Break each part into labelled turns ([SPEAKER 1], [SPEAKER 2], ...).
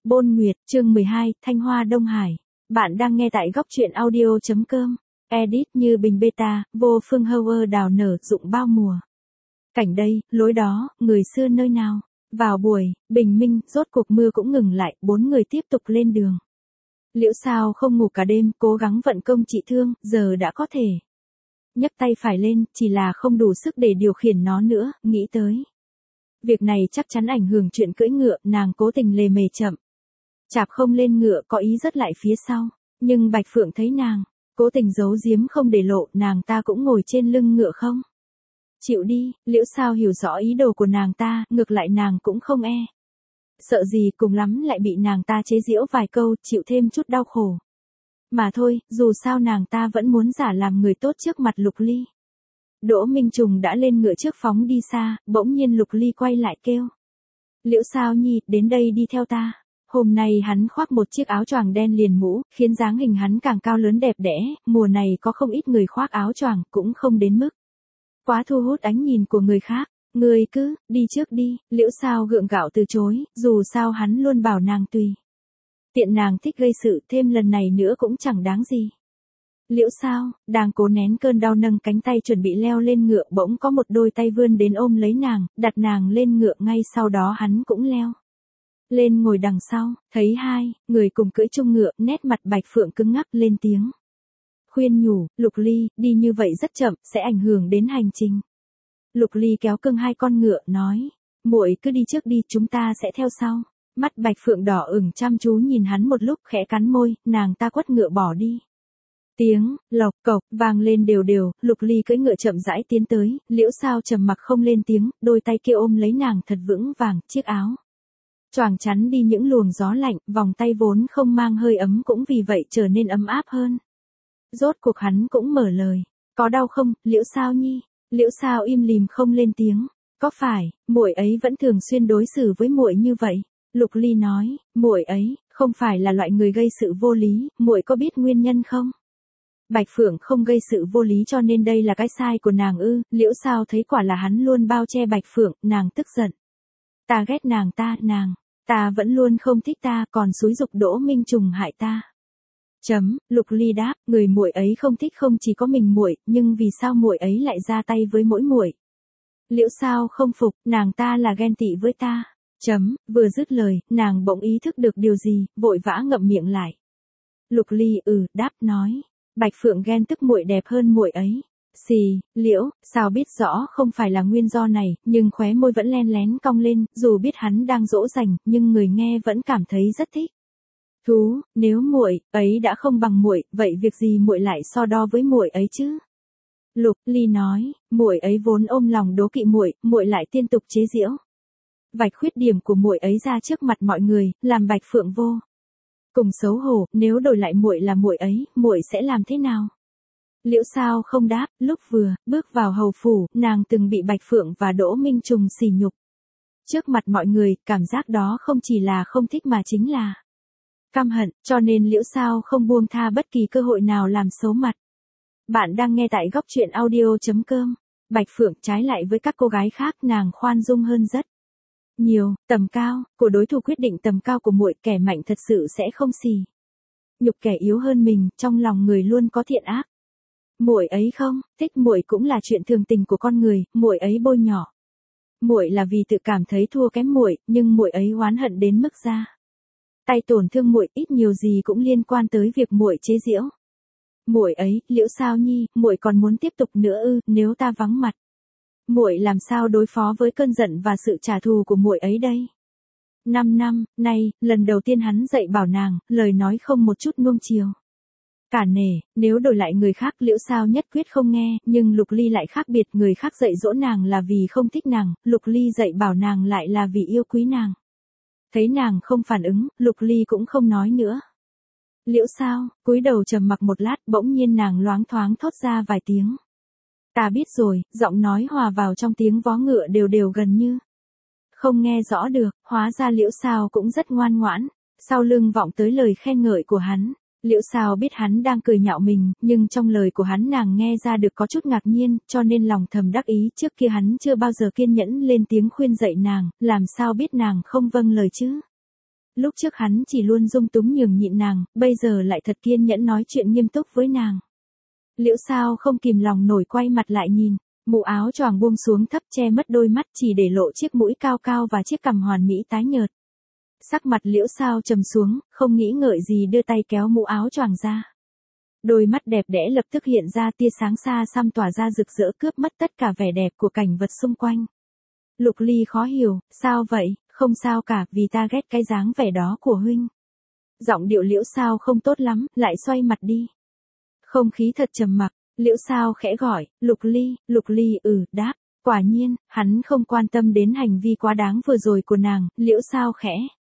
[SPEAKER 1] Bôn Nguyệt, chương 12, Thanh Hoa Đông Hải. Bạn đang nghe tại góc truyện audio.com. Edit như bình beta, vô phương Howard đào nở dụng bao mùa. Cảnh đây, lối đó, người xưa nơi nào. Vào buổi, bình minh, rốt cuộc mưa cũng ngừng lại, 4 người tiếp tục lên đường. Liễu Sao không ngủ cả đêm, cố gắng vận công trị thương, giờ đã có thể nhấc tay phải lên, chỉ là không đủ sức để điều khiển nó nữa, nghĩ tới việc này chắc chắn ảnh hưởng chuyện cưỡi ngựa, nàng cố tình lề mề chậm chạp không lên ngựa, có ý dứt lại phía sau, nhưng Bạch Phượng thấy nàng cố tình giấu giếm không để lộ, nàng ta cũng ngồi trên lưng ngựa không chịu đi. Liễu Sao hiểu rõ ý đồ của nàng ta, ngược lại nàng cũng không sợ gì, cùng lắm lại bị nàng ta chế giễu vài câu, chịu thêm chút đau khổ mà thôi. Dù sao nàng ta vẫn muốn giả làm người tốt trước mặt Lục Ly. Đỗ Minh Trùng đã lên ngựa trước phóng đi xa, bỗng nhiên Lục Ly quay lại kêu: Liễu Sao nhi, đến đây đi theo ta. Hôm nay hắn khoác một chiếc áo choàng đen liền mũ, khiến dáng hình hắn càng cao lớn đẹp đẽ, mùa này có không ít người khoác áo choàng, cũng không đến mức quá thu hút ánh nhìn của người khác. Người cứ, đi trước đi. Liễu Sao gượng gạo từ chối, dù sao hắn luôn bảo nàng tùy tiện, nàng thích gây sự, thêm lần này nữa cũng chẳng đáng gì. Liễu Sao, đang cố nén cơn đau nâng cánh tay chuẩn bị leo lên ngựa, bỗng có một đôi tay vươn đến ôm lấy nàng, đặt nàng lên ngựa, ngay sau đó hắn cũng leo lên ngồi đằng sau, thấy hai người cùng cưỡi chung ngựa, nét mặt Bạch Phượng cứng ngắc, lên tiếng khuyên nhủ: Lục Ly, đi như vậy rất chậm, sẽ ảnh hưởng đến hành trình. Lục Ly kéo cương hai con ngựa, nói: muội cứ đi trước đi, chúng ta sẽ theo sau. Mắt Bạch Phượng đỏ ửng chăm chú nhìn hắn một lúc, khẽ cắn môi, nàng ta quất ngựa bỏ đi. Tiếng lộc cộc vang lên đều đều, Lục Ly cưỡi ngựa chậm rãi tiến tới, Liễu Sao trầm mặc không lên tiếng, đôi tay kia ôm lấy nàng thật vững vàng, chiếc áo choàng chắn đi những luồng gió lạnh, vòng tay vốn không mang hơi ấm cũng vì vậy trở nên ấm áp hơn. Rốt cuộc hắn cũng mở lời: có đau không, Liễu Sao nhi? Liễu Sao im lìm không lên tiếng. Có phải muội ấy vẫn thường xuyên đối xử với muội như vậy? Lục Ly nói: muội ấy không phải là loại người gây sự vô lý, muội có biết nguyên nhân không? Bạch Phượng không gây sự vô lý, cho nên đây là cái sai của nàng ư? Liễu Sao thấy quả là hắn luôn bao che Bạch Phượng, nàng tức giận. Ta ghét nàng ta vẫn luôn không thích ta, còn xúi giục Đỗ Minh Trùng hại ta. Lục Ly đáp: người muội ấy không thích không chỉ có mình muội, nhưng vì sao muội ấy lại ra tay với mỗi muội? Liễu Sao không phục: nàng ta là ghen tị với ta. Vừa dứt lời, nàng bỗng ý thức được điều gì, vội vã ngậm miệng lại. Lục Ly đáp nói: Bạch Phượng ghen tức muội đẹp hơn muội ấy. Liễu Sao biết rõ không phải là nguyên do này, nhưng khóe môi vẫn len lén cong lên, dù biết hắn đang dỗ dành, nhưng người nghe vẫn cảm thấy rất thích thú. Nếu muội ấy đã không bằng muội, vậy việc gì muội lại so đo với muội ấy chứ? Lục Ly nói: muội ấy vốn ôm lòng đố kỵ muội lại liên tục chế giễu vạch khuyết điểm của muội ấy ra trước mặt mọi người, làm Bạch Phượng vô cùng xấu hổ. Nếu đổi lại muội là muội ấy, muội sẽ làm thế nào? Liễu Sao không đáp. Lúc vừa bước vào hầu phủ, nàng từng bị Bạch Phượng và Đỗ Minh Trùng sỉ nhục trước mặt mọi người, cảm giác đó không chỉ là không thích mà chính là căm hận, cho nên Liễu Sao không buông tha bất kỳ cơ hội nào làm xấu mặt. Bạn đang nghe tại góc truyện audio.com. Bạch Phượng trái lại với các cô gái khác, nàng khoan dung hơn rất nhiều. Tầm cao của đối thủ quyết định tầm cao của muội, kẻ mạnh thật sự sẽ không sỉ nhục kẻ yếu hơn mình, trong lòng người luôn có thiện ác. Muội ấy không thích muội cũng là chuyện thường tình của con người, muội ấy bôi nhỏ muội là vì tự cảm thấy thua kém muội, nhưng muội ấy oán hận đến mức ra tay tổn thương muội, ít nhiều gì cũng liên quan tới việc muội chế giễu muội ấy. Liễu Sao nhi, muội còn muốn tiếp tục nữa ư? Nếu ta vắng mặt, muội làm sao đối phó với cơn giận và sự trả thù của muội ấy đây? 5 năm nay, lần đầu tiên hắn dạy bảo nàng, lời nói không một chút nuông chiều cả nể. Nếu đổi lại người khác, Liễu Sao nhất quyết không nghe, nhưng Lục Ly lại khác biệt, người khác dạy dỗ nàng là vì không thích nàng, Lục Ly dạy bảo nàng lại là vì yêu quý nàng. Thấy nàng không phản ứng, Lục Ly cũng không nói nữa. Liễu Sao cúi đầu trầm mặc một lát, bỗng nhiên nàng loáng thoáng thốt ra vài tiếng: ta biết rồi. Giọng nói hòa vào trong tiếng vó ngựa đều đều, gần như không nghe rõ được. Hóa ra Liễu Sao cũng rất ngoan ngoãn. Sau lưng vọng tới lời khen ngợi của hắn. Liễu Sao biết hắn đang cười nhạo mình, nhưng trong lời của hắn nàng nghe ra được có chút ngạc nhiên, cho nên lòng thầm đắc ý, trước kia hắn chưa bao giờ kiên nhẫn lên tiếng khuyên dạy nàng, làm sao biết nàng không vâng lời chứ? Lúc trước hắn chỉ luôn dung túng nhường nhịn nàng, bây giờ lại thật kiên nhẫn nói chuyện nghiêm túc với nàng. Liễu Sao không kìm lòng nổi quay mặt lại nhìn, mũ áo choàng buông xuống thấp che mất đôi mắt chỉ để lộ chiếc mũi cao cao và chiếc cằm hoàn mỹ tái nhợt. Sắc mặt Liễu Sao trầm xuống, không nghĩ ngợi gì đưa tay kéo mũ áo choàng ra. Đôi mắt đẹp đẽ lập tức hiện ra tia sáng xa xăm tỏa ra rực rỡ cướp mất tất cả vẻ đẹp của cảnh vật xung quanh. Lục Ly khó hiểu, sao vậy, không sao cả, vì ta ghét cái dáng vẻ đó của huynh. Giọng điệu Liễu Sao không tốt lắm, lại xoay mặt đi. Không khí thật trầm mặc, Liễu Sao khẽ gọi, Lục Ly, đáp. Quả nhiên, hắn không quan tâm đến hành vi quá đáng vừa rồi của nàng, Liễu Sao khẽ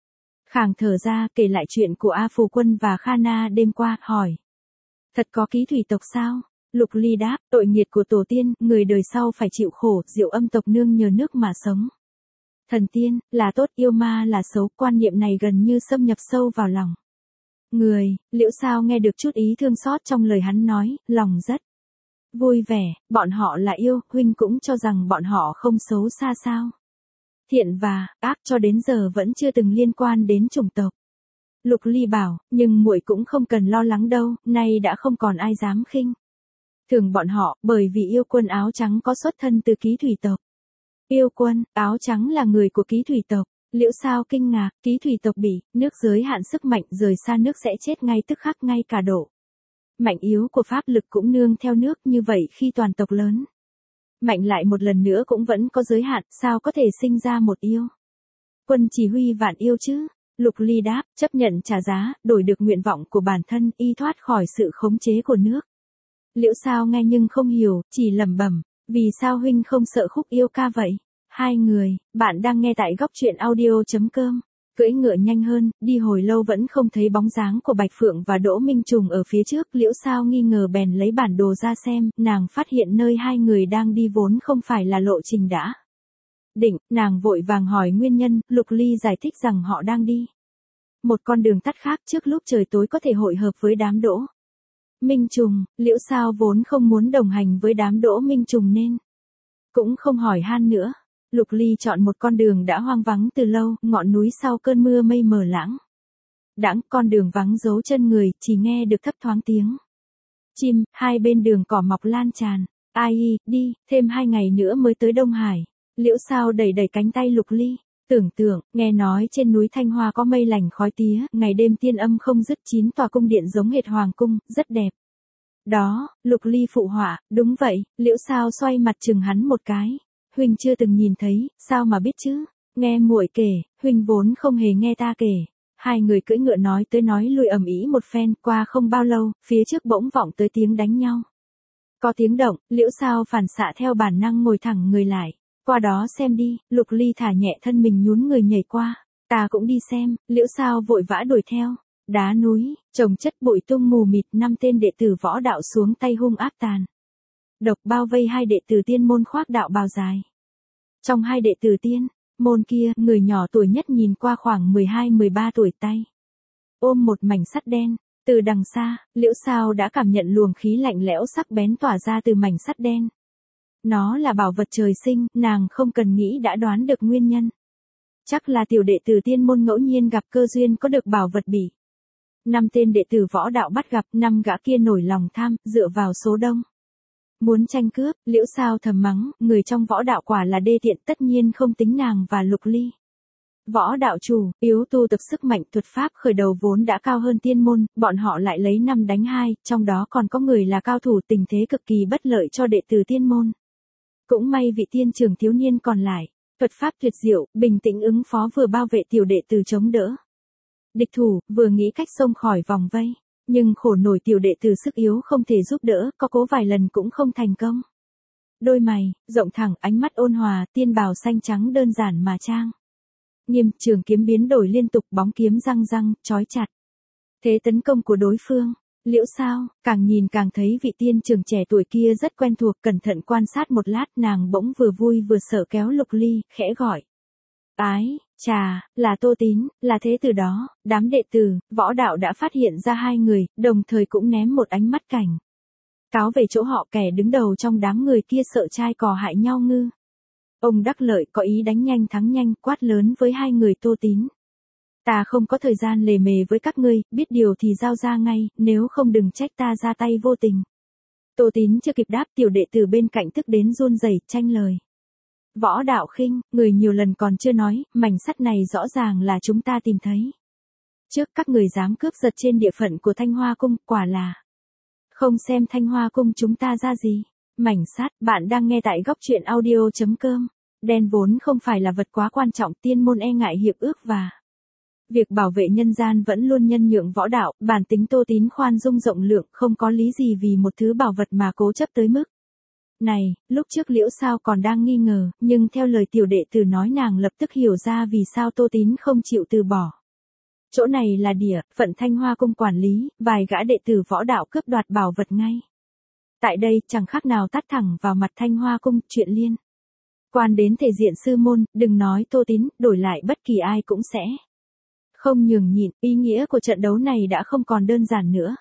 [SPEAKER 1] khàng thở ra kể lại chuyện của A Phù Quân và Khana đêm qua, hỏi. Thật có ký thủy tộc sao? Lục Ly đáp, tội nghiệt của tổ tiên, người đời sau phải chịu khổ, Diệu Âm tộc nương nhờ nước mà sống. Thần tiên, là tốt, yêu ma là xấu, quan niệm này gần như xâm nhập sâu vào lòng. Người, Liễu Sao nghe được chút ý thương xót trong lời hắn nói, lòng rất vui vẻ, bọn họ là yêu, huynh cũng cho rằng bọn họ không xấu xa sao. Thiện và ác cho đến giờ vẫn chưa từng liên quan đến chủng tộc. Lục Ly bảo, nhưng muội cũng không cần lo lắng đâu, nay đã không còn ai dám khinh thường bọn họ, bởi vì yêu quân áo trắng có xuất thân từ ký thủy tộc. Yêu quân, áo trắng là người của ký thủy tộc. Liễu Sao kinh ngạc, ký thủy tộc bị nước giới hạn sức mạnh, rời xa nước sẽ chết ngay tức khắc, ngay cả độ mạnh yếu của pháp lực cũng nương theo nước, như vậy khi toàn tộc lớn mạnh lại một lần nữa cũng vẫn có giới hạn, sao có thể sinh ra một yêu quân chỉ huy vạn yêu chứ? Lục Ly đáp, chấp nhận trả giá, đổi được nguyện vọng của bản thân, y thoát khỏi sự khống chế của nước. Liễu Sao nghe nhưng không hiểu, chỉ lẩm bẩm, vì sao huynh không sợ khúc yêu ca vậy? Hai người, bạn đang nghe tại góc truyện audio.com. Cưỡi ngựa nhanh hơn, đi hồi lâu vẫn không thấy bóng dáng của Bạch Phượng và Đỗ Minh Trùng ở phía trước. Liễu Sao nghi ngờ bèn lấy bản đồ ra xem, nàng phát hiện nơi hai người đang đi vốn không phải là lộ trình đã định, nàng vội vàng hỏi nguyên nhân. Lục Ly giải thích rằng họ đang đi một con đường tắt khác, trước lúc trời tối có thể hội hợp với đám Đỗ Minh Trùng. Liễu Sao vốn không muốn đồng hành với đám Đỗ Minh Trùng nên cũng không hỏi han nữa. Lục Ly chọn một con đường đã hoang vắng từ lâu, ngọn núi sau cơn mưa mây mờ lãng đãng, con đường vắng dấu chân người, chỉ nghe được thấp thoáng tiếng chim, hai bên đường cỏ mọc lan tràn. Ai đi, thêm 2 ngày nữa mới tới Đông Hải. Liễu Sao đẩy đẩy cánh tay Lục Ly, tưởng tượng, nghe nói trên núi Thanh Hoa có mây lành khói tía, ngày đêm tiên âm không dứt, 9 tòa cung điện giống hệt hoàng cung, rất đẹp. Đó, Lục Ly phụ họa, đúng vậy. Liễu Sao xoay mặt chừng hắn một cái. Huynh chưa từng nhìn thấy, sao mà biết chứ? Nghe muội kể, huynh vốn không hề nghe ta kể. Hai người cưỡi ngựa nói tới nói lui ầm ĩ một phen, qua không bao lâu, phía trước bỗng vọng tới tiếng đánh nhau. Có tiếng động, Liễu Sao phản xạ theo bản năng ngồi thẳng người lại. Qua đó xem đi. Lục Ly thả nhẹ thân mình nhún người nhảy qua. Ta cũng đi xem. Liễu Sao vội vã đuổi theo. Đá núi, chồng chất bụi tung mù mịt, 5 tên đệ tử võ đạo xuống tay hung ác tàn độc bao vây hai đệ tử tiên môn khoác đạo bào dài. Trong hai đệ tử tiên môn kia, người nhỏ tuổi nhất nhìn qua khoảng 12-13 tuổi, tay ôm một mảnh sắt đen. Từ đằng xa, Liễu Sao đã cảm nhận luồng khí lạnh lẽo sắc bén tỏa ra từ mảnh sắt đen. Nó là bảo vật trời sinh, nàng không cần nghĩ đã đoán được nguyên nhân. Chắc là tiểu đệ tử tiên môn ngẫu nhiên gặp cơ duyên có được bảo vật bị 5 tên đệ tử võ đạo bắt gặp. 5 gã kia nổi lòng tham, dựa vào số đông muốn tranh cướp. Liễu Sao thầm mắng, người trong võ đạo quả là đê tiện, tất nhiên không tính nàng và Lục Ly. Võ đạo chủ, yếu tu tập sức mạnh, thuật pháp khởi đầu vốn đã cao hơn tiên môn, bọn họ lại lấy 5 đánh 2, trong đó còn có người là cao thủ, tình thế cực kỳ bất lợi cho đệ tử tiên môn. Cũng may vị tiên trưởng thiếu niên còn lại, thuật pháp tuyệt diệu, bình tĩnh ứng phó, vừa bảo vệ tiểu đệ tử chống đỡ địch thủ, vừa nghĩ cách xông khỏi vòng vây. Nhưng khổ nổi tiểu đệ tử sức yếu không thể giúp đỡ, có cố vài lần cũng không thành công. Đôi mày rộng thẳng, ánh mắt ôn hòa, tiên bào xanh trắng đơn giản mà trang nghiêm, trường kiếm biến đổi liên tục, bóng kiếm răng răng, chói chặt. Thế tấn công của đối phương, Liễu Sao càng nhìn càng thấy vị tiên trưởng trẻ tuổi kia rất quen thuộc, cẩn thận quan sát một lát, nàng bỗng vừa vui vừa sợ kéo Lục Ly, khẽ gọi. Ái, chà, là Tô Tín, là thế. Từ đó, đám đệ tử võ đạo đã phát hiện ra hai người, đồng thời cũng ném một ánh mắt cảnh cáo về chỗ họ. Kẻ đứng đầu trong đám người kia sợ trai cò hại nhau ngư. Ông Đắc Lợi có ý đánh nhanh thắng nhanh, quát lớn với hai người Tô Tín. Ta không có thời gian lề mề với các ngươi, biết điều thì giao ra ngay, nếu không đừng trách ta ra tay vô tình. Tô Tín chưa kịp đáp, tiểu đệ tử bên cạnh tức đến run rẩy tranh lời. Võ Đạo Khinh, người nhiều lần còn chưa nói, mảnh sắt này rõ ràng là chúng ta tìm thấy. Trước các người dám cướp giật trên địa phận của Thanh Hoa Cung, quả là không xem Thanh Hoa Cung chúng ta ra gì. Mảnh sắt, bạn đang nghe tại góc truyện audio.com. Đen vốn không phải là vật quá quan trọng, tiên môn e ngại hiệp ước và việc bảo vệ nhân gian vẫn luôn nhân nhượng võ đạo, bản tính Tô Tín khoan dung rộng lượng, không có lý gì vì một thứ bảo vật mà cố chấp tới mức này. Lúc trước Liễu Sao còn đang nghi ngờ, nhưng theo lời tiểu đệ tử nói nàng lập tức hiểu ra vì sao Tô Tín không chịu từ bỏ. Chỗ này là địa phận Thanh Hoa Cung quản lý, vài gã đệ tử võ đạo cướp đoạt bảo vật ngay. Tại đây chẳng khác nào tát thẳng vào mặt Thanh Hoa Cung, chuyện liên quan đến thể diện sư môn, đừng nói Tô Tín, đổi lại bất kỳ ai cũng sẽ không nhường nhịn. Ý nghĩa của trận đấu này đã không còn đơn giản nữa.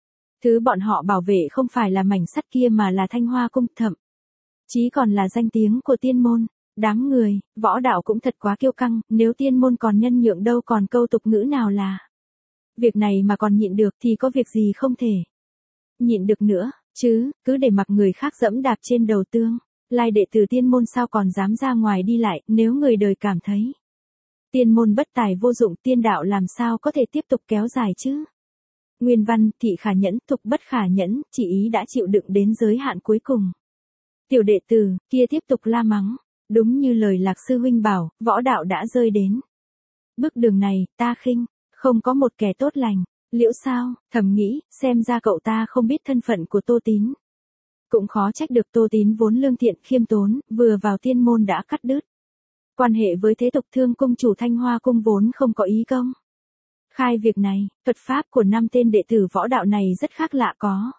[SPEAKER 1] Thứ bọn họ bảo vệ không phải là mảnh sắt kia mà là Thanh Hoa Cung, thậm chí còn là danh tiếng của tiên môn. Đáng người, võ đạo cũng thật quá kiêu căng, nếu tiên môn còn nhân nhượng đâu còn câu tục ngữ nào là việc này mà còn nhịn được thì có việc gì không thể nhịn được nữa, chứ, cứ để mặc người khác dẫm đạp trên đầu tương lai đệ tử tiên môn sao còn dám ra ngoài đi lại, nếu người đời cảm thấy tiên môn bất tài vô dụng, tiên đạo làm sao có thể tiếp tục kéo dài chứ. Nguyên văn, thị khả nhẫn, thục bất khả nhẫn, chỉ ý đã chịu đựng đến giới hạn cuối cùng. Tiểu đệ tử kia tiếp tục la mắng, đúng như lời Lạc sư huynh bảo, võ đạo đã rơi đến bước đường này, ta khinh không có một kẻ tốt lành. Liễu Sao thầm nghĩ, xem ra cậu ta không biết thân phận của Tô Tín. Cũng khó trách được, Tô Tín vốn lương thiện khiêm tốn, vừa vào tiên môn đã cắt đứt quan hệ với thế tục, Thương cung chủ Thanh Hoa Cung vốn không có ý công khai việc này. Thuật pháp của 5 tên đệ tử võ đạo này rất khác lạ, có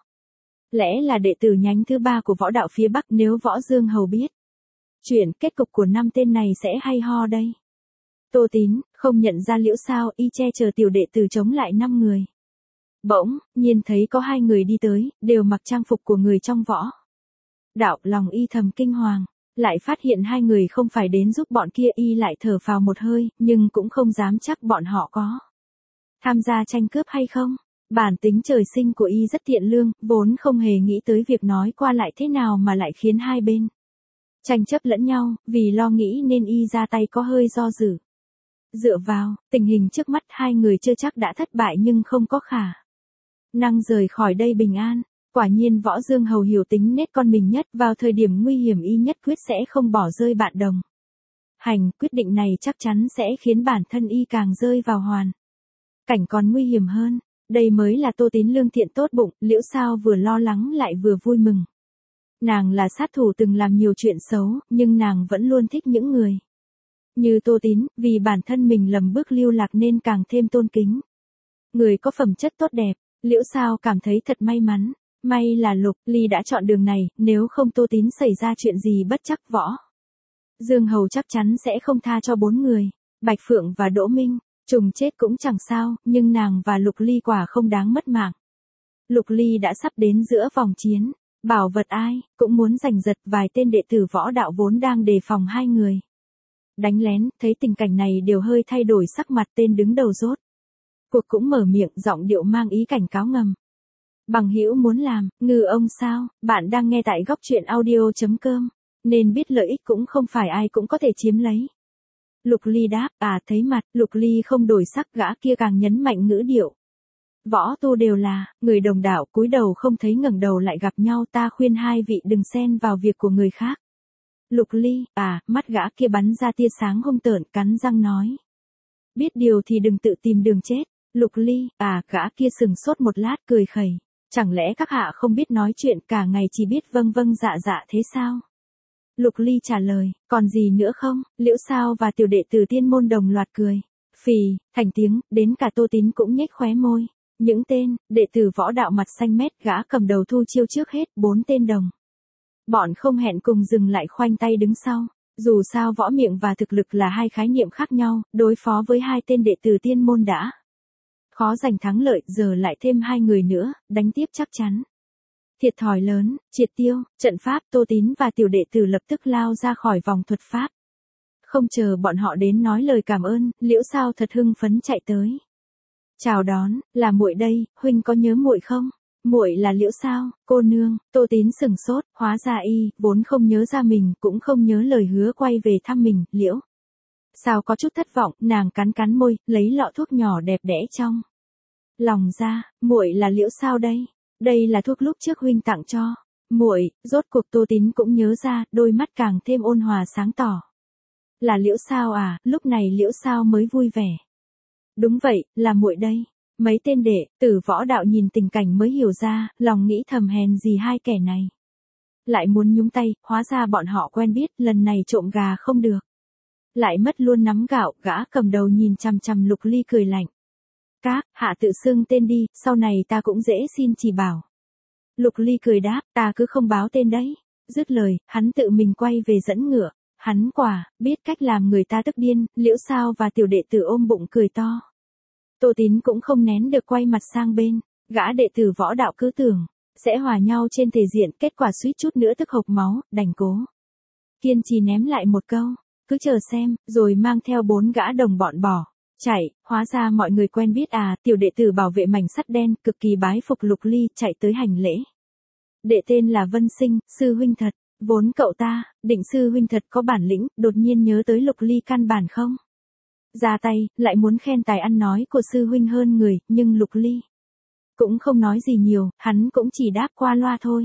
[SPEAKER 1] lẽ là đệ tử nhánh thứ 3 của võ đạo phía Bắc. Nếu Võ Dương Hầu biết chuyện, kết cục của 5 tên này sẽ hay ho đây. Tô Tín không nhận ra Liễu Sao, y che chở tiểu đệ tử chống lại 5 người. Bỗng nhiên thấy có 2 người đi tới, đều mặc trang phục của người trong võ đạo, lòng y thầm kinh hoàng, lại phát hiện 2 người không phải đến giúp bọn kia, y lại thở phào một hơi, nhưng cũng không dám chắc bọn họ có tham gia tranh cướp hay không. Bản tính trời sinh của y rất thiện lương, vốn không hề nghĩ tới việc nói qua lại thế nào mà lại khiến hai bên tranh chấp lẫn nhau, vì lo nghĩ nên y ra tay có hơi do dự. Dựa vào tình hình trước mắt, 2 người chưa chắc đã thất bại nhưng không có khả năng rời khỏi đây bình an. Quả nhiên Võ Dương Hầu hiểu tính nết con mình nhất, vào thời điểm nguy hiểm y nhất quyết sẽ không bỏ rơi bạn đồng hành. Quyết định này chắc chắn sẽ khiến bản thân y càng rơi vào hoàn cảnh còn nguy hiểm hơn. Đây mới là Tô Tín lương thiện tốt bụng. Liễu Sao vừa lo lắng lại vừa vui mừng. Nàng là sát thủ từng làm nhiều chuyện xấu, nhưng nàng vẫn luôn thích những người như Tô Tín, vì bản thân mình lầm bước lưu lạc nên càng thêm tôn kính người có phẩm chất tốt đẹp. Liễu Sao cảm thấy thật may mắn. May là Lục Ly đã chọn đường này, nếu không Tô Tín xảy ra chuyện gì bất chắc Võ Dương Hầu chắc chắn sẽ không tha cho 4 người. Bạch Phượng và Đỗ Minh trùng chết cũng chẳng sao, nhưng nàng và Lục Ly quả không đáng mất mạng. Lục Ly đã sắp đến giữa vòng chiến, bảo vật ai cũng muốn giành giật. Vài tên đệ tử võ đạo vốn đang đề phòng 2 người đánh lén, thấy tình cảnh này đều hơi thay đổi sắc mặt. Tên đứng đầu rốt cuộc cũng mở miệng, giọng điệu mang ý cảnh cáo ngầm. Bằng hữu muốn làm ngư ông sao? Bạn đang nghe tại góc truyện audio.com, nên biết lợi ích cũng không phải ai cũng có thể chiếm lấy. Lục Ly đáp, thấy mặt Lục Ly không đổi sắc, gã kia càng nhấn mạnh ngữ điệu. Võ tu đều là người đồng đạo, cúi đầu không thấy ngẩng đầu lại gặp nhau, ta khuyên hai vị đừng xen vào việc của người khác. Lục Ly, mắt gã kia bắn ra tia sáng hung tợn, cắn răng nói. Biết điều thì đừng tự tìm đường chết. Lục Ly, gã kia sừng sốt một lát cười khẩy. Chẳng lẽ các hạ không biết nói chuyện, cả ngày chỉ biết vâng vâng dạ dạ thế sao? Lục Ly trả lời, còn gì nữa không? Liễu Sao và tiểu đệ tử tiên môn đồng loạt cười phì thành tiếng, đến cả Tô Tín cũng nhếch khóe môi. Những tên đệ tử võ đạo mặt xanh mét, gã cầm đầu thu chiêu trước hết. 4 tên đồng bọn không hẹn cùng dừng lại khoanh tay đứng sau. Dù sao võ miệng và thực lực là 2 khái niệm khác nhau, đối phó với 2 tên đệ tử tiên môn đã khó giành thắng lợi, giờ lại thêm 2 người nữa, đánh tiếp chắc chắn thiệt thòi lớn. Triệt tiêu trận pháp, Tô Tín và tiểu đệ tử lập tức lao ra khỏi vòng thuật pháp. Không chờ bọn họ đến nói lời cảm ơn, Liễu Sao thật hưng phấn chạy tới. Chào đón, là muội đây, huynh có nhớ muội không? Muội là Liễu Sao, cô nương. Tô Tín sừng sốt, hóa ra y vốn không nhớ ra mình, cũng không nhớ lời hứa quay về thăm mình. Liễu Sao có chút thất vọng, nàng cắn cắn môi, lấy lọ thuốc nhỏ đẹp đẽ trong lòng ra. Muội là Liễu Sao đây, đây là thuốc lúc trước huynh tặng cho muội. Rốt cuộc Tô Tín cũng nhớ ra, đôi mắt càng thêm ôn hòa sáng tỏ. Là Liễu Sao à? Lúc này Liễu Sao mới vui vẻ. Đúng vậy, là muội đây. Mấy tên đệ tử võ đạo nhìn tình cảnh mới hiểu ra, lòng nghĩ thầm hèn gì hai kẻ này. Lại muốn nhúng tay, hóa ra bọn họ quen biết, lần này trộm gà không được. Lại mất luôn nắm gạo, gã cầm đầu nhìn chằm chằm Lục Ly cười lạnh. Các, hạ tự xưng tên đi, sau này ta cũng dễ xin chỉ bảo. Lục Ly cười đáp, ta cứ không báo tên đấy. Dứt lời, hắn tự mình quay về dẫn ngựa. Hắn quả, biết cách làm người ta tức điên. Liễu Sao và tiểu đệ tử ôm bụng cười to. Tô Tín cũng không nén được quay mặt sang bên. Gã đệ tử võ đạo cứ tưởng sẽ hòa nhau trên thể diện, kết quả suýt chút nữa tức hộc máu, đành cố kiên trì ném lại một câu, cứ chờ xem, rồi mang theo 4 gã đồng bọn bỏ chạy. Hóa ra mọi người quen biết à. Tiểu đệ tử bảo vệ mảnh sắt đen cực kỳ bái phục Lục Ly, chạy tới hành lễ. Đệ tên là Vân Sinh, sư huynh thật. Vốn cậu ta định sư huynh thật có bản lĩnh, đột nhiên nhớ tới Lục Ly căn bản không ra tay, lại muốn khen tài ăn nói của sư huynh hơn người, nhưng Lục Ly cũng không nói gì nhiều, hắn cũng chỉ đáp qua loa thôi.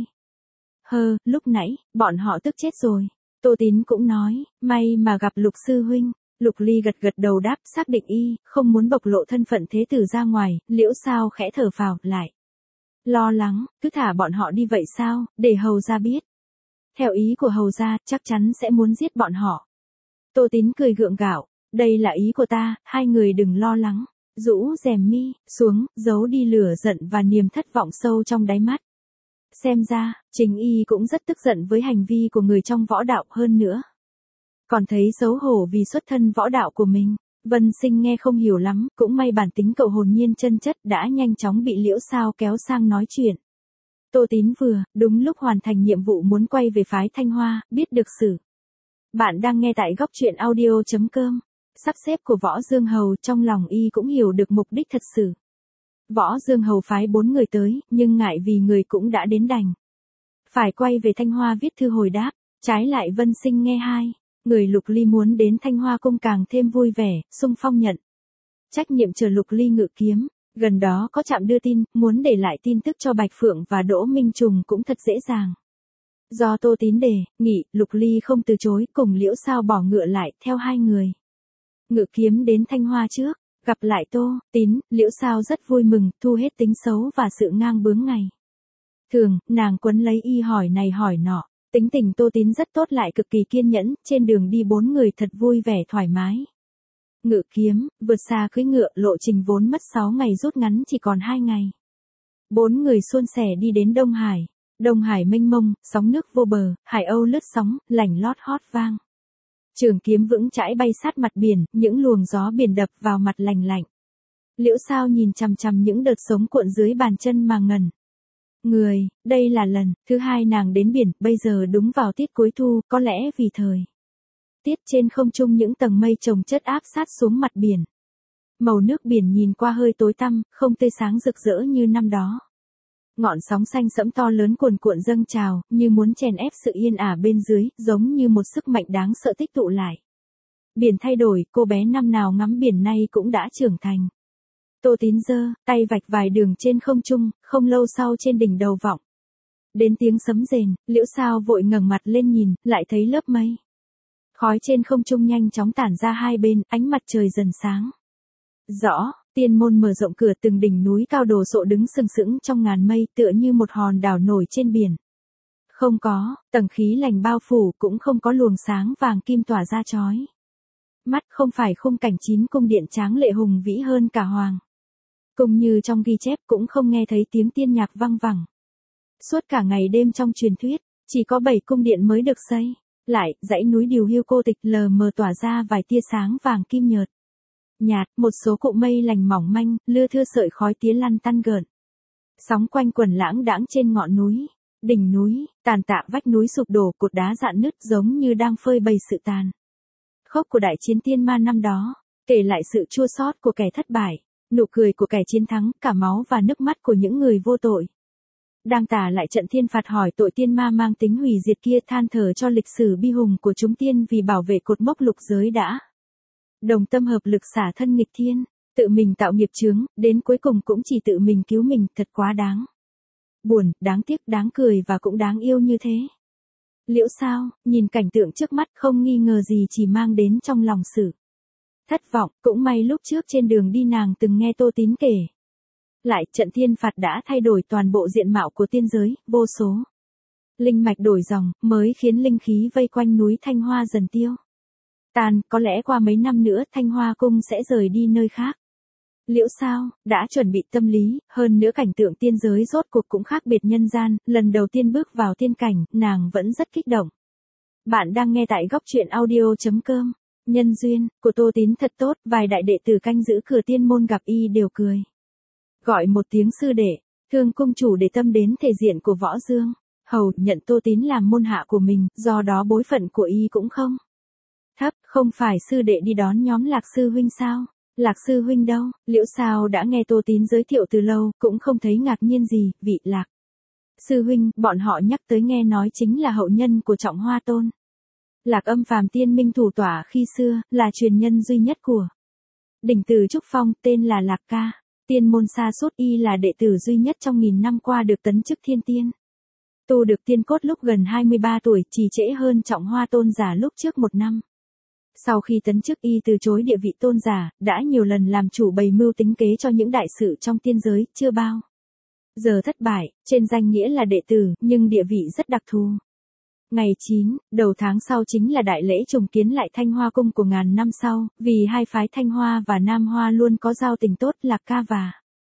[SPEAKER 1] Lúc nãy, bọn họ tức chết rồi. Tô Tín cũng nói, may mà gặp Lục sư huynh. Lục Ly gật gật đầu đáp, xác định y không muốn bộc lộ thân phận thế tử ra ngoài. Liễu Sao khẽ thở phào, lại lo lắng, cứ thả bọn họ đi vậy sao, để hầu gia biết. Theo ý của hầu gia, chắc chắn sẽ muốn giết bọn họ. Tô Tín cười gượng gạo, đây là ý của ta, hai người đừng lo lắng. Rũ rèm mi xuống, giấu đi lửa giận và niềm thất vọng sâu trong đáy mắt. Xem ra, chính y cũng rất tức giận với hành vi của người trong võ đạo, hơn nữa còn thấy xấu hổ vì xuất thân võ đạo của mình. Vân Sinh nghe không hiểu lắm, cũng may bản tính cậu hồn nhiên chân chất đã nhanh chóng bị Liễu Sao kéo sang nói chuyện. Tô Tín vừa, đúng lúc hoàn thành nhiệm vụ muốn quay về phái Thanh Hoa, biết được sự. Bạn đang nghe tại góc truyện audio.com. Sắp xếp của Võ Dương Hầu, trong lòng y cũng hiểu được mục đích thật sự. Võ Dương Hầu phái 4 người tới, nhưng ngại vì người cũng đã đến đành phải quay về Thanh Hoa viết thư hồi đáp. Trái lại Vân Sinh nghe hai người Lục Ly muốn đến Thanh Hoa cung càng thêm vui vẻ, xung phong nhận trách nhiệm chờ Lục Ly ngự kiếm. Gần đó có trạm đưa tin, muốn để lại tin tức cho Bạch Phượng và Đỗ Minh Trùng cũng thật dễ dàng. Do Tô Tín đề nghị, Lục Ly không từ chối, cùng Liễu Sao bỏ ngựa lại, theo hai người ngự kiếm đến Thanh Hoa trước. Gặp lại Tô Tín, Liễu Sao rất vui mừng, thu hết tính xấu và sự ngang bướng ngày thường, nàng quấn lấy y hỏi này hỏi nọ. Tính tình Tô Tín rất tốt, lại cực kỳ kiên nhẫn, trên đường đi 4 người thật vui vẻ thoải mái. Ngự kiếm, vượt xa cưỡi ngựa, lộ trình vốn mất 6 ngày rút ngắn chỉ còn 2 ngày. 4 người suôn sẻ đi đến Đông Hải. Đông Hải mênh mông, sóng nước vô bờ, hải âu lướt sóng, lảnh lót hót vang. Trường kiếm vững chãi bay sát mặt biển, những luồng gió biển đập vào mặt lành lạnh. Liễu Sao nhìn chằm chằm những đợt sóng cuộn dưới bàn chân mà ngẩn người. Đây là lần thứ 2 nàng đến biển, bây giờ đúng vào tiết cuối thu, có lẽ vì thời tiết trên không trung những tầng mây chồng chất áp sát xuống mặt biển. Màu nước biển nhìn qua hơi tối tăm, không tươi sáng rực rỡ như năm đó. Ngọn sóng xanh sẫm to lớn cuồn cuộn dâng trào, như muốn chèn ép sự yên ả bên dưới, giống như một sức mạnh đáng sợ tích tụ lại. Biển thay đổi, cô bé năm nào ngắm biển nay cũng đã trưởng thành. Tô Tín giơ tay vạch vài đường trên không trung, không lâu sau trên đỉnh đầu vọng đến tiếng sấm rền. Liễu Sao vội ngẩng mặt lên nhìn, lại thấy lớp mây khói trên không trung nhanh chóng tản ra hai bên, ánh mặt trời dần sáng rõ. Tiên môn mở rộng cửa, từng đỉnh núi cao đồ sộ đứng sừng sững trong ngàn mây, tựa như một hòn đảo nổi trên biển. Không có tầng khí lành bao phủ, cũng không có luồng sáng vàng kim tỏa ra chói mắt, không phải khung cảnh 9 cung điện tráng lệ hùng vĩ hơn cả hoàng cung như trong ghi chép, cũng không nghe thấy tiếng tiên nhạc vang vẳng. Suốt cả ngày đêm trong truyền thuyết, chỉ có 7 cung điện mới được xây lại, dãy núi điều hiu cô tịch lờ mờ tỏa ra vài tia sáng vàng kim nhợt nhạt, một số cụm mây lành mỏng manh, lưa thưa sợi khói tía lăn tăn gợn sóng quanh quẩn lãng đãng trên ngọn núi. Đỉnh núi tàn tạ, vách núi sụp đổ, cột đá rạn nứt giống như đang phơi bày sự tàn khốc của đại chiến tiên ma năm đó, kể lại sự chua xót của kẻ thất bại, nụ cười của kẻ chiến thắng, cả máu và nước mắt của những người vô tội. Đang tả lại trận thiên phạt hỏi tội tiên ma mang tính hủy diệt kia, than thở cho lịch sử bi hùng của chúng tiên vì bảo vệ cột mốc lục giới đã đồng tâm hợp lực xả thân nghịch thiên, tự mình tạo nghiệp chướng, đến cuối cùng cũng chỉ tự mình cứu mình, thật quá đáng. Buồn, đáng tiếc, đáng cười và cũng đáng yêu như thế. Liễu Sao, nhìn cảnh tượng trước mắt không nghi ngờ gì chỉ mang đến trong lòng sự thất vọng, cũng may lúc trước trên đường đi nàng từng nghe Tô Tín kể. Lại trận thiên phạt đã thay đổi toàn bộ diện mạo của tiên giới, vô số linh mạch đổi dòng, mới khiến linh khí vây quanh núi Thanh Hoa dần tiêu tan, có lẽ qua mấy năm nữa Thanh Hoa cung sẽ rời đi nơi khác. Liễu Sao, đã chuẩn bị tâm lý, hơn nữa cảnh tượng tiên giới rốt cuộc cũng khác biệt nhân gian, lần đầu tiên bước vào tiên cảnh, nàng vẫn rất kích động. Bạn đang nghe tại góc truyện audio.com. Nhân duyên của Tô Tín thật tốt, vài đại đệ tử canh giữ cửa tiên môn gặp y đều cười. Gọi một tiếng sư đệ, thương cung chủ để tâm đến thể diện của Võ Dương. Hầu nhận Tô Tín làm môn hạ của mình, do đó bối phận của y cũng không thấp, không phải sư đệ đi đón nhóm Lạc sư huynh sao? Lạc sư huynh đâu? Liễu Sao đã nghe Tô Tín giới thiệu từ lâu, cũng không thấy ngạc nhiên gì, vị Lạc sư huynh, bọn họ nhắc tới nghe nói chính là hậu nhân của Trọng Hoa Tôn. Lạc Âm phàm tiên minh thủ tỏa khi xưa, là truyền nhân duy nhất của đỉnh tử Trúc Phong, tên là Lạc Ca. Tiên môn xa suốt, y là đệ tử duy nhất trong 1000 năm qua được tấn chức thiên tiên. Tu được tiên cốt lúc gần 23 tuổi, trì trễ hơn Trọng Hoa Tôn giả lúc trước 1 năm. Sau khi tấn chức y từ chối địa vị tôn giả, đã nhiều lần làm chủ bày mưu tính kế cho những đại sự trong tiên giới, chưa bao giờ thất bại, trên danh nghĩa là đệ tử, nhưng địa vị rất đặc thù. Ngày 9, đầu tháng sau chính là đại lễ trùng kiến lại Thanh Hoa cung của ngàn năm sau, vì hai phái Thanh Hoa và Nam Hoa luôn có giao tình tốt, Lạc Ca và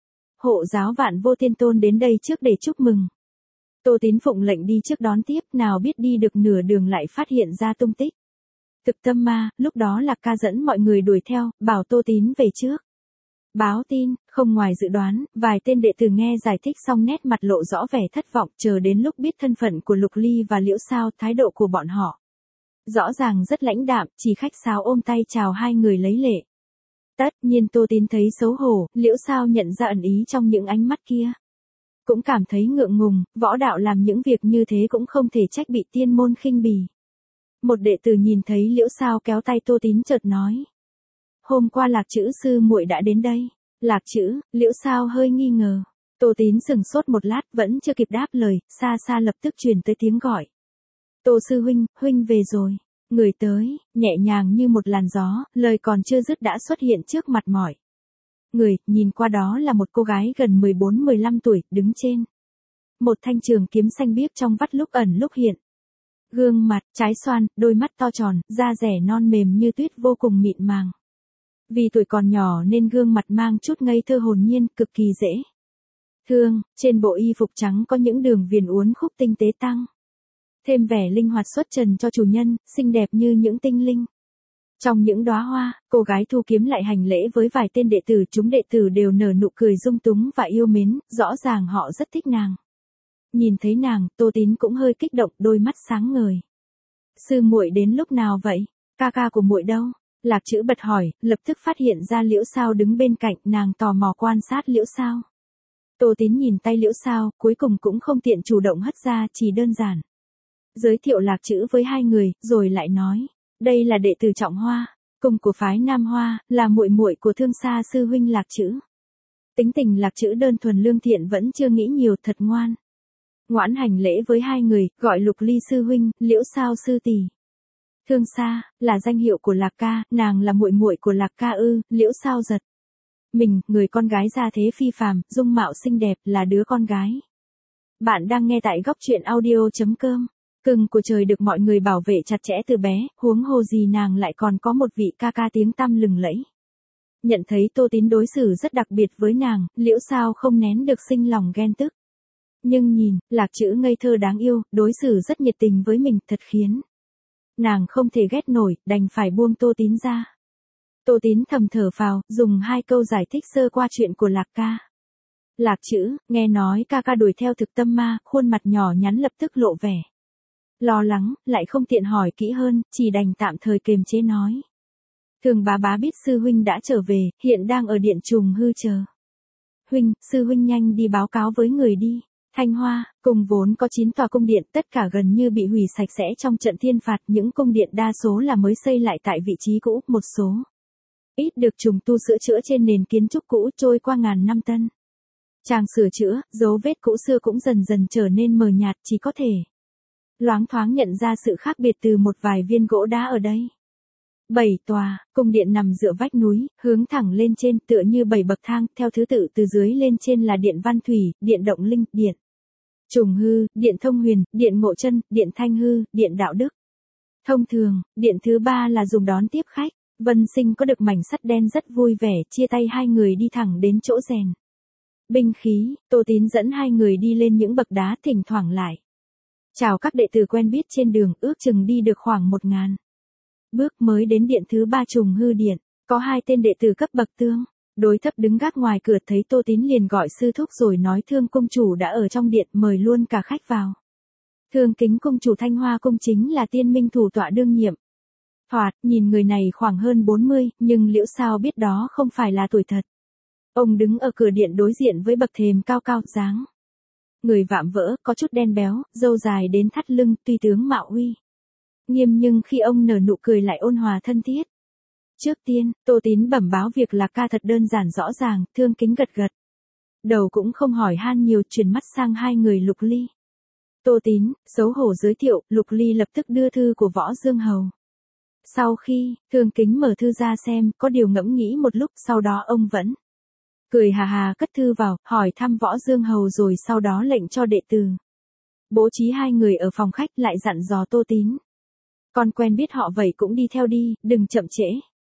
[SPEAKER 1] Hộ giáo Vạn Vô Thiên Tôn đến đây trước để chúc mừng. Tô Tín phụng lệnh đi trước đón tiếp, nào biết đi được nửa đường lại phát hiện ra tung tích Thực Tâm Ma, lúc đó Lạc Ca dẫn mọi người đuổi theo, bảo Tô Tín về trước. Báo tin, không ngoài dự đoán, vài tên đệ tử nghe giải thích xong nét mặt lộ rõ vẻ thất vọng, chờ đến lúc biết thân phận của Lục Ly và Liễu Sao, thái độ của bọn họ rõ ràng rất lãnh đạm, chỉ khách sáo ôm tay chào hai người lấy lệ. Tất nhiên Tô Tín thấy xấu hổ, Liễu Sao nhận ra ẩn ý trong những ánh mắt kia. Cũng cảm thấy ngượng ngùng, võ đạo làm những việc như thế cũng không thể trách bị tiên môn khinh bỉ. Một đệ tử nhìn thấy Liễu Sao kéo tay Tô Tín chợt nói. Hôm qua Lạc Chữ sư muội đã đến đây. Lạc Chữ, Liễu Sao hơi nghi ngờ. Tô Tín sừng sốt một lát, vẫn chưa kịp đáp lời, xa xa lập tức truyền tới tiếng gọi. Tô sư huynh, huynh về rồi. Người tới, nhẹ nhàng như một làn gió, lời còn chưa dứt đã xuất hiện trước mặt mọi người, nhìn qua đó là một cô gái gần 14-15 tuổi, đứng trên một thanh trường kiếm xanh biếc trong vắt lúc ẩn lúc hiện. Gương mặt, trái xoan, đôi mắt to tròn, da dẻ non mềm như tuyết vô cùng mịn màng. Vì tuổi còn nhỏ nên gương mặt mang chút ngây thơ hồn nhiên, cực kỳ dễ thương, trên bộ y phục trắng có những đường viền uốn khúc tinh tế tăng thêm vẻ linh hoạt xuất trần cho chủ nhân, xinh đẹp như những tinh linh. Trong những đóa hoa, cô gái thu kiếm lại hành lễ với vài tên đệ tử, chúng đệ tử đều nở nụ cười dung túng và yêu mến, rõ ràng họ rất thích nàng. Nhìn thấy nàng, Tô Tín cũng hơi kích động, đôi mắt sáng ngời. Sư muội đến lúc nào vậy? Ca ca của muội đâu? Lạc Chữ bật hỏi, lập tức phát hiện ra Liễu Sao đứng bên cạnh, nàng tò mò quan sát Liễu Sao. Tô Tín nhìn tay Liễu Sao, cuối cùng cũng không tiện chủ động hất ra, chỉ đơn giản giới thiệu Lạc Chữ với hai người, rồi lại nói, đây là đệ tử Trọng Hoa, cùng của phái Nam Hoa, là muội muội của Thương Sa sư huynh Lạc Chữ. Tính tình Lạc Chữ đơn thuần lương thiện, vẫn chưa nghĩ nhiều, thật ngoan ngoãn hành lễ với hai người, gọi Lục Ly sư huynh, Liễu Sao sư tỷ. Thương Sa là danh hiệu của Lạc Ca, nàng là muội muội của Lạc Ca ư? Liễu Sao giật mình, người con gái gia thế phi phàm, dung mạo xinh đẹp, là đứa con gái. Bạn đang nghe tại góc truyện audio.com. Cưng của trời được mọi người bảo vệ chặt chẽ từ bé, huống hồ gì nàng lại còn có một vị ca ca tiếng tăm lừng lẫy. Nhận thấy Tô Tín đối xử rất đặc biệt với nàng, Liễu Sao không nén được sinh lòng ghen tức. Nhưng nhìn, Lạc Chữ ngây thơ đáng yêu, đối xử rất nhiệt tình với mình, thật khiến nàng không thể ghét nổi, đành phải buông Tô Tín ra. Tô Tín thầm thở phào, dùng 2 câu giải thích sơ qua chuyện của Lạc Ca. Lạc Chữ, nghe nói ca ca đuổi theo Thực Tâm Ma, khuôn mặt nhỏ nhắn lập tức lộ vẻ Lo lắng, lại không tiện hỏi kỹ hơn, chỉ đành tạm thời kiềm chế nói. Thường bá bá biết sư huynh đã trở về, hiện đang ở điện trùng hư chờ. Huynh, sư huynh nhanh đi báo cáo với người đi. Thanh Hoa, cùng vốn có 9 tòa cung điện, tất cả gần như bị hủy sạch sẽ trong trận thiên phạt, những cung điện đa số là mới xây lại tại vị trí cũ, một số ít được trùng tu sửa chữa trên nền kiến trúc cũ trôi qua ngàn năm tân. Chàng sửa chữa, dấu vết cũ xưa cũng dần dần trở nên mờ nhạt, chỉ có thể loáng thoáng nhận ra sự khác biệt từ một vài viên gỗ đá ở đây. 7 tòa, cung điện nằm dựa vách núi, hướng thẳng lên trên tựa như 7 bậc thang, theo thứ tự từ dưới lên trên là điện Văn Thủy, điện Động Linh, điện Trùng Hư, điện Thông Huyền, điện Ngộ Chân, điện Thanh Hư, điện Đạo Đức. Thông thường, điện thứ 3 là dùng đón tiếp khách. Vân Sinh có được mảnh sắt đen rất vui vẻ, chia tay hai người đi thẳng đến chỗ rèn binh khí. Tô Tín dẫn hai người đi lên những bậc đá, thỉnh thoảng lại chào các đệ tử quen biết trên đường, ước chừng đi được khoảng 1000 bước mới đến điện thứ 3 Trùng Hư điện. Có 2 tên đệ tử cấp bậc tương đối thấp đứng gác ngoài cửa, thấy Tô Tín liền gọi sư thúc rồi nói Thương cung chủ đã ở trong điện, mời luôn cả khách vào. Thương Kính cung chủ Thanh Hoa cung chính là tiên minh thủ tọa đương nhiệm. Thoạt nhìn người này khoảng hơn 40, nhưng Liễu Sao biết đó không phải là tuổi thật. Ông đứng ở cửa điện đối diện với bậc thềm cao cao, dáng người vạm vỡ, có chút đen béo, râu dài đến thắt lưng, tuy tướng mạo uy nghiêm nhưng khi ông nở nụ cười lại ôn hòa thân thiết. Trước tiên, Tô Tín bẩm báo việc là ca thật đơn giản rõ ràng, Thương Kính gật gật đầu cũng không hỏi han nhiều, chuyển mắt sang hai người Lục Ly. Tô Tín xấu hổ giới thiệu, Lục Ly lập tức đưa thư của Võ Dương Hầu. Sau khi Thương Kính mở thư ra xem, có điều ngẫm nghĩ một lúc, sau đó ông vẫn cười hà hà cất thư vào, hỏi thăm Võ Dương Hầu rồi sau đó lệnh cho đệ tử bố trí hai người ở phòng khách, lại dặn dò Tô Tín. Con quen biết họ vậy cũng đi theo đi, đừng chậm trễ.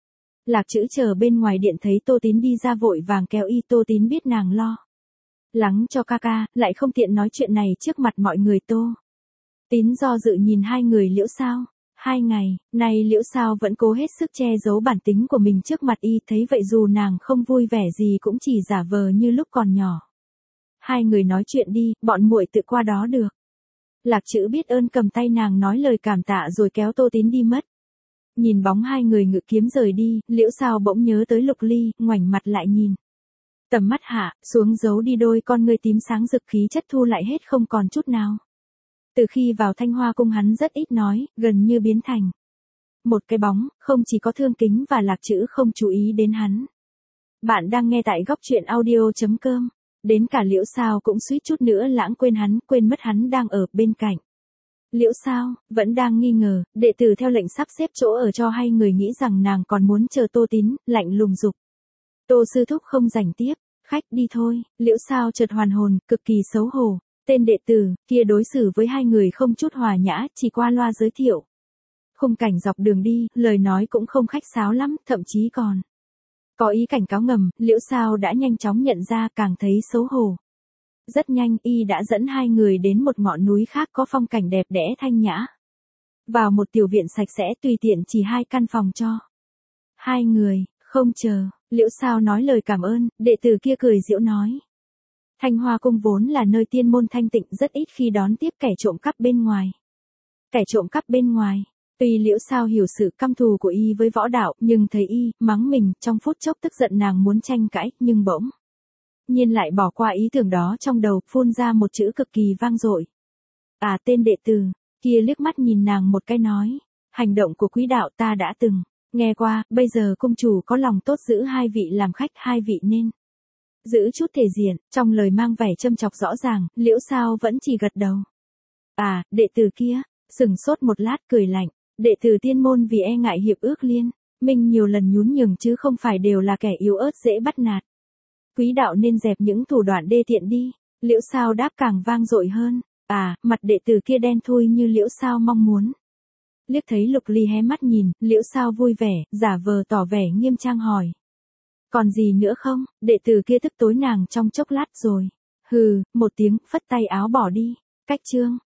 [SPEAKER 1] Lạc Trữ chờ bên ngoài điện thấy Tô Tín đi ra vội vàng kéo y. Tô Tín biết nàng lo lắng cho ca ca, lại không tiện nói chuyện này trước mặt mọi người. Tô Tín do dự nhìn hai người Liễu Sao. 2 ngày nay Liễu Sao vẫn cố hết sức che giấu bản tính của mình trước mặt y, thấy vậy dù nàng không vui vẻ gì cũng chỉ giả vờ như lúc còn nhỏ. Hai người nói chuyện đi, bọn muội tự qua đó được. Lạc Trữ biết ơn cầm tay nàng nói lời cảm tạ rồi kéo Tô Tín đi mất. Nhìn bóng hai người ngự kiếm rời đi, Liễu Sao bỗng nhớ tới Lục Ly, ngoảnh mặt lại nhìn. Tầm mắt hạ xuống giấu đi đôi con ngươi tím sáng rực, khí chất thu lại hết không còn chút nào. Từ khi vào Thanh Hoa cung hắn rất ít nói, gần như biến thành một cái bóng, không chỉ có Thương Kính và Lạc Trữ không chú ý đến hắn. Bạn đang nghe tại góc truyện audio.com. Đến cả Liễu Sao cũng suýt chút nữa lãng quên hắn, quên mất hắn đang ở bên cạnh. Liễu Sao vẫn đang nghi ngờ, đệ tử theo lệnh sắp xếp chỗ ở cho hai người nghĩ rằng nàng còn muốn chờ Tô Tín, lạnh lùng dục. Tô sư thúc không rảnh tiếp, khách đi thôi. Liễu Sao chợt hoàn hồn, cực kỳ xấu hổ. Tên đệ tử kia đối xử với hai người không chút hòa nhã, chỉ qua loa giới thiệu khung cảnh dọc đường đi, lời nói cũng không khách sáo lắm, thậm chí còn có ý cảnh cáo ngầm. Liễu Sao đã nhanh chóng nhận ra, càng thấy xấu hổ. Rất nhanh y đã dẫn hai người đến một ngọn núi khác có phong cảnh đẹp đẽ thanh nhã. Vào một tiểu viện sạch sẽ, tùy tiện chỉ 2 căn phòng cho hai người. Không chờ Liễu Sao nói lời cảm ơn, đệ tử kia cười giễu nói. Thanh Hoa cung vốn là nơi tiên môn thanh tịnh, rất ít khi đón tiếp kẻ trộm cắp bên ngoài. Kẻ trộm cắp bên ngoài. Tuy Liễu Sao hiểu sự căm thù của y với võ đạo, nhưng thấy y mắng mình, trong phút chốc tức giận nàng muốn tranh cãi, nhưng bỗng nhiên lại bỏ qua ý tưởng đó trong đầu, phun ra một chữ cực kỳ vang dội. À, tên đệ tử kia liếc mắt nhìn nàng một cái nói, hành động của quý đạo ta đã từng nghe qua, bây giờ cung chủ có lòng tốt giữ hai vị làm khách, hai vị nên giữ chút thể diện. Trong lời mang vẻ châm chọc rõ ràng, Liễu Sao vẫn chỉ gật đầu. À, đệ tử kia sừng sốt một lát cười lạnh, đệ tử tiên môn vì e ngại hiệp ước liên minh nhiều lần nhún nhường chứ không phải đều là kẻ yếu ớt dễ bắt nạt. Quý đạo nên dẹp những thủ đoạn đê tiện đi. Liễu Sao đáp càng vang dội hơn. À, mặt đệ tử kia đen thui như Liễu Sao mong muốn. Liếc thấy Lục Ly hé mắt nhìn, Liễu Sao vui vẻ, giả vờ tỏ vẻ nghiêm trang hỏi. Còn gì nữa không? Đệ tử kia tức tối nàng trong chốc lát rồi. Hừ, một tiếng, phất tay áo bỏ đi. Cách chương.